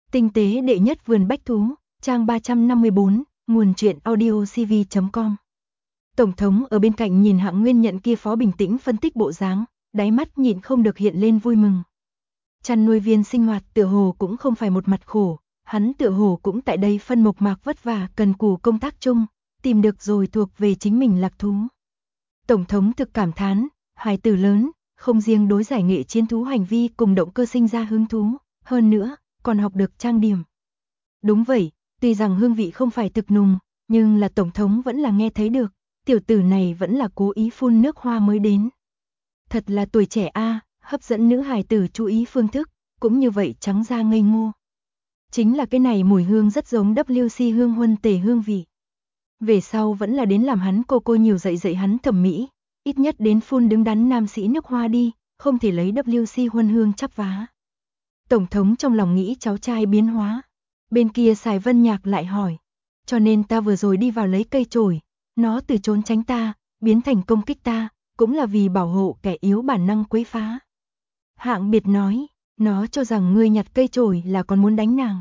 Tinh tế đệ nhất vườn bách thú, trang 354, nguồn truyện audiocv.com. Tổng thống ở bên cạnh nhìn Hạng Nguyên Nhận kia phó bình tĩnh phân tích bộ dáng, đáy mắt nhịn không được hiện lên vui mừng. Chăn nuôi viên sinh hoạt tựa hồ cũng không phải một mặt khổ, hắn tựa hồ cũng tại đây phân mộc mạc vất vả cần cù công tác chung, tìm được rồi thuộc về chính mình lạc thú. Tổng thống thực cảm thán, hài tử lớn, không riêng đối giải nghệ chiến thú hành vi cùng động cơ sinh ra hứng thú, hơn nữa, còn học được trang điểm. Đúng vậy, tuy rằng hương vị không phải thực nùng, nhưng là tổng thống vẫn là nghe thấy được, tiểu tử này vẫn là cố ý phun nước hoa mới đến. Thật là tuổi trẻ a, hấp dẫn nữ hài tử chú ý phương thức, cũng như vậy trắng da ngây ngô. Chính là cái này mùi hương rất giống WC hương huân tề hương vị. Về sau vẫn là đến làm hắn cô nhiều dạy hắn thẩm mỹ, ít nhất đến phun đứng đắn nam sĩ nước hoa đi, không thể lấy WC huân hương chắp vá. Tổng thống trong lòng nghĩ cháu trai biến hóa. Bên kia Sài Vân Nhạc lại hỏi, cho nên ta vừa rồi đi vào lấy cây chổi, nó từ trốn tránh ta, biến thành công kích ta, cũng là vì bảo hộ kẻ yếu bản năng quấy phá. Hạng Biệt nói, nó cho rằng ngươi nhặt cây chổi là còn muốn đánh nàng.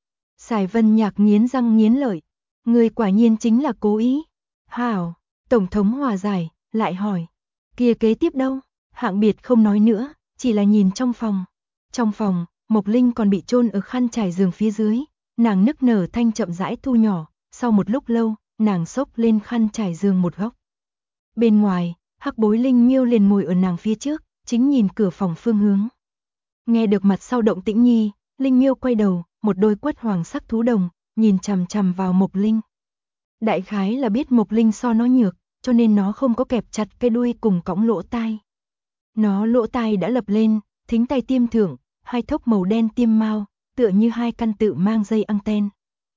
Sài Vân Nhạc nghiến răng nghiến lợi, ngươi quả nhiên chính là cố ý. Hảo, Tổng thống hòa giải, lại hỏi, kia kế tiếp đâu? Hạng Biệt không nói nữa, chỉ là nhìn trong phòng. Trong phòng, Mộc Linh còn bị chôn ở khăn trải giường phía dưới, nàng nức nở thanh chậm rãi thu nhỏ, sau một lúc lâu, nàng xốc lên khăn trải giường một góc. Bên ngoài, Hắc Bối Linh Miêu liền ngồi ở nàng phía trước, chính nhìn cửa phòng phương hướng. Nghe được mặt sau động tĩnh nhi, Linh Miêu quay đầu, một đôi quất hoàng sắc thú đồng, nhìn chằm chằm vào Mộc Linh. Đại khái là biết Mộc Linh so nó nhược, cho nên nó không có kẹp chặt cái đuôi cùng cõng lỗ tai. Nó lỗ tai đã lập lên, thính tay tiêm thưởng, hai thốc màu đen tiêm mao, tựa như hai căn tự mang dây anten.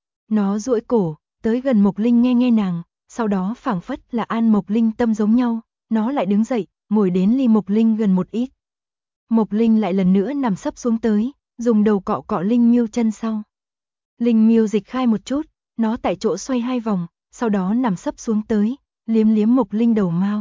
Nó duỗi cổ, tới gần Mộc Linh nghe nàng, sau đó phảng phất là an Mộc Linh tâm giống nhau, nó lại đứng dậy, ngồi đến ly Mộc Linh gần một ít. Mộc Linh lại lần nữa nằm sấp xuống tới, dùng đầu cọ cọ Linh Miêu chân sau. Linh Miêu dịch khai một chút, nó tại chỗ xoay hai vòng, sau đó nằm sấp xuống tới, liếm liếm Mộc Linh đầu mao.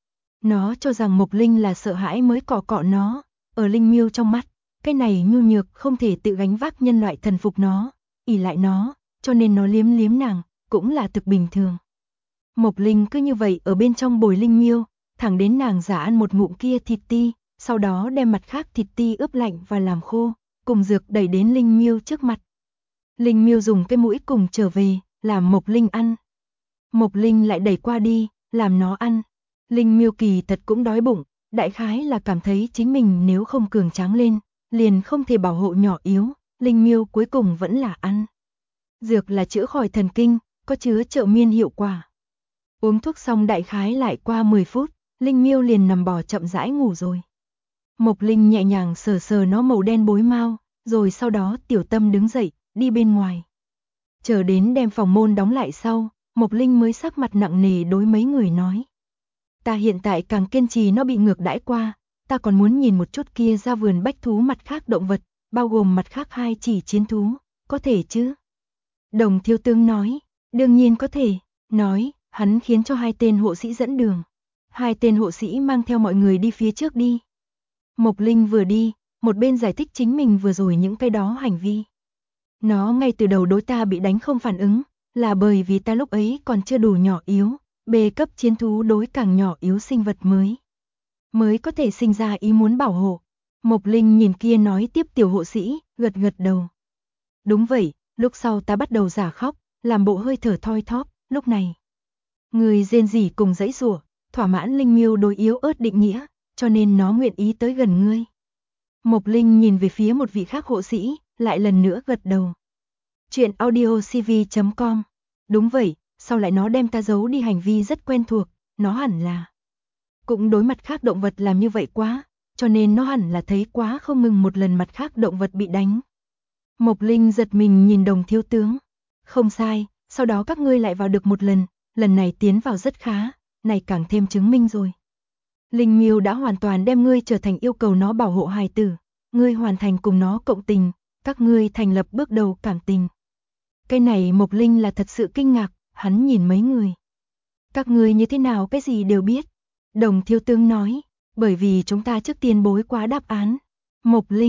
Nó cho rằng Mộc Linh là sợ hãi mới cọ cọ nó, ở Linh Miêu trong mắt, cái này nhu nhược không thể tự gánh vác nhân loại thần phục nó, ỷ lại nó, cho nên nó liếm liếm nàng, cũng là thực bình thường. Mộc Linh cứ như vậy ở bên trong bồi Linh Miêu, thẳng đến nàng giả ăn một ngụm kia thịt ti, sau đó đem mặt khác thịt ti ướp lạnh và làm khô, cùng dược đẩy đến Linh Miêu trước mặt. Linh Miêu dùng cái mũi cùng trở về, làm Mộc Linh ăn. Mộc Linh lại đẩy qua đi, làm nó ăn. Linh Miêu kỳ thật cũng đói bụng, đại khái là cảm thấy chính mình nếu không cường tráng lên, liền không thể bảo hộ nhỏ yếu, Linh Miêu cuối cùng vẫn là ăn. Dược là chữa khỏi thần kinh, có chứa trợ miên hiệu quả. Uống thuốc xong đại khái lại qua 10 phút, Linh Miêu liền nằm bò chậm rãi ngủ rồi. Mộc Linh nhẹ nhàng sờ sờ nó màu đen bối mau, rồi sau đó Tiểu Tâm đứng dậy, đi bên ngoài. Chờ đến đem phòng môn đóng lại sau, Mộc Linh mới sắc mặt nặng nề đối mấy người nói. Ta hiện tại càng kiên trì nó bị ngược đãi qua, ta còn muốn nhìn một chút kia ra vườn bách thú mặt khác động vật, bao gồm mặt khác hai chỉ chiến thú, có thể chứ? Đồng Thiếu Tướng nói, đương nhiên có thể, nói, hắn khiến cho hai tên hộ sĩ dẫn đường. Hai tên hộ sĩ mang theo mọi người đi phía trước đi. Mộc Linh vừa đi, một bên giải thích chính mình vừa rồi những cái đó hành vi. Nó ngay từ đầu đối ta bị đánh không phản ứng, là bởi vì ta lúc ấy còn chưa đủ nhỏ yếu, bề cấp chiến thú đối càng nhỏ yếu sinh vật mới có thể sinh ra ý muốn bảo hộ. Mộc Linh nhìn kia nói tiếp tiểu hộ sĩ, gật gật đầu. Đúng vậy, lúc sau ta bắt đầu giả khóc, làm bộ hơi thở thoi thóp, lúc này. Người rên rỉ cùng dãy rủa, thỏa mãn Linh Miêu đối yếu ớt định nghĩa, cho nên nó nguyện ý tới gần ngươi. Mộc Linh nhìn về phía một vị khác hộ sĩ, lại lần nữa gật đầu. Chuyện audiocv.com. Đúng vậy, sau lại nó đem ta giấu đi hành vi rất quen thuộc, nó hẳn là cũng đối mặt khác động vật làm như vậy quá, cho nên nó hẳn là thấy quá không ngừng một lần mặt khác động vật bị đánh. Mộc Linh giật mình nhìn Đồng Thiếu Tướng. Không sai, sau đó các ngươi lại vào được một lần này tiến vào rất khá, này càng thêm chứng minh rồi. Linh Miêu đã hoàn toàn đem ngươi trở thành yêu cầu nó bảo hộ hài tử, ngươi hoàn thành cùng nó cộng tình, các ngươi thành lập bước đầu cảm tình. Cái này Mộc Linh là thật sự kinh ngạc, hắn nhìn mấy người. Các ngươi như thế nào cái gì đều biết. Đồng Thiếu Tướng nói, bởi vì chúng ta trước tiên bối quá đáp án. Mộc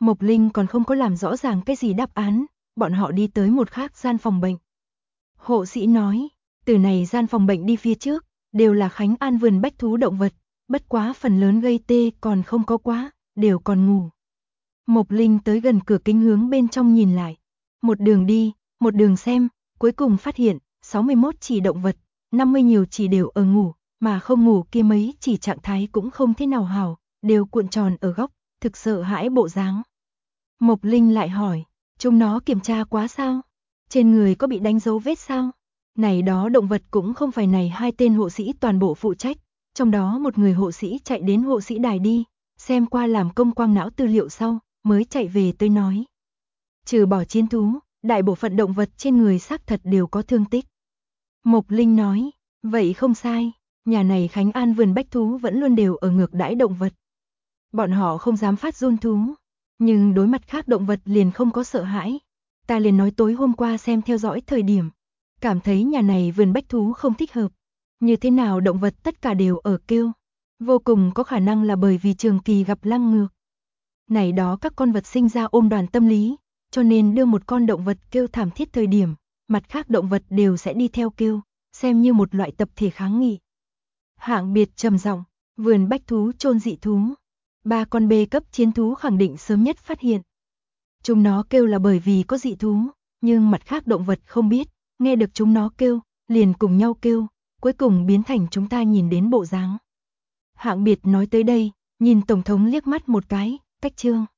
Mộc Linh còn không có làm rõ ràng cái gì đáp án, bọn họ đi tới một khác gian phòng bệnh. Hộ sĩ nói, từ này gian phòng bệnh đi phía trước, đều là Khánh An vườn bách thú động vật, bất quá phần lớn gây tê còn không có quá, đều còn ngủ. Mộc Linh tới gần cửa kính hướng bên trong nhìn lại, một đường đi, một đường xem, cuối cùng phát hiện, 61 chỉ động vật, 50 nhiều chỉ đều ở ngủ, mà không ngủ kia mấy chỉ trạng thái cũng không thế nào hảo, đều cuộn tròn ở góc, thực sợ hãi bộ dáng. Mộc Linh lại hỏi, chúng nó kiểm tra quá sao? Trên người có bị đánh dấu vết sao? Này đó động vật cũng không phải này hai tên hộ sĩ toàn bộ phụ trách, trong đó một người hộ sĩ chạy đến hộ sĩ đài đi, xem qua làm công quang não tư liệu sau, mới chạy về tới nói. Trừ bỏ chiến thú, đại bộ phận động vật trên người xác thật đều có thương tích. Mộc Linh nói, vậy không sai, nhà này Khánh An vườn bách thú vẫn luôn đều ở ngược đãi động vật. Bọn họ không dám phát run thú, nhưng đối mặt khác động vật liền không có sợ hãi. Ta liền nói tối hôm qua xem theo dõi thời điểm, cảm thấy nhà này vườn bách thú không thích hợp. Như thế nào động vật tất cả đều ở kêu, vô cùng có khả năng là bởi vì trường kỳ gặp lăng ngược. Này đó các con vật sinh ra ôm đoàn tâm lý, cho nên đưa một con động vật kêu thảm thiết thời điểm, mặt khác động vật đều sẽ đi theo kêu, xem như một loại tập thể kháng nghị. Hạng Biệt trầm giọng, vườn bách thú chôn dị thú. 3 con B cấp chiến thú khẳng định sớm nhất phát hiện. Chúng nó kêu là bởi vì có dị thú, nhưng mặt khác động vật không biết, nghe được chúng nó kêu, liền cùng nhau kêu, cuối cùng biến thành chúng ta nhìn đến bộ dáng. Hạng Biệt nói tới đây, nhìn Tổng thống liếc mắt một cái, cách chương.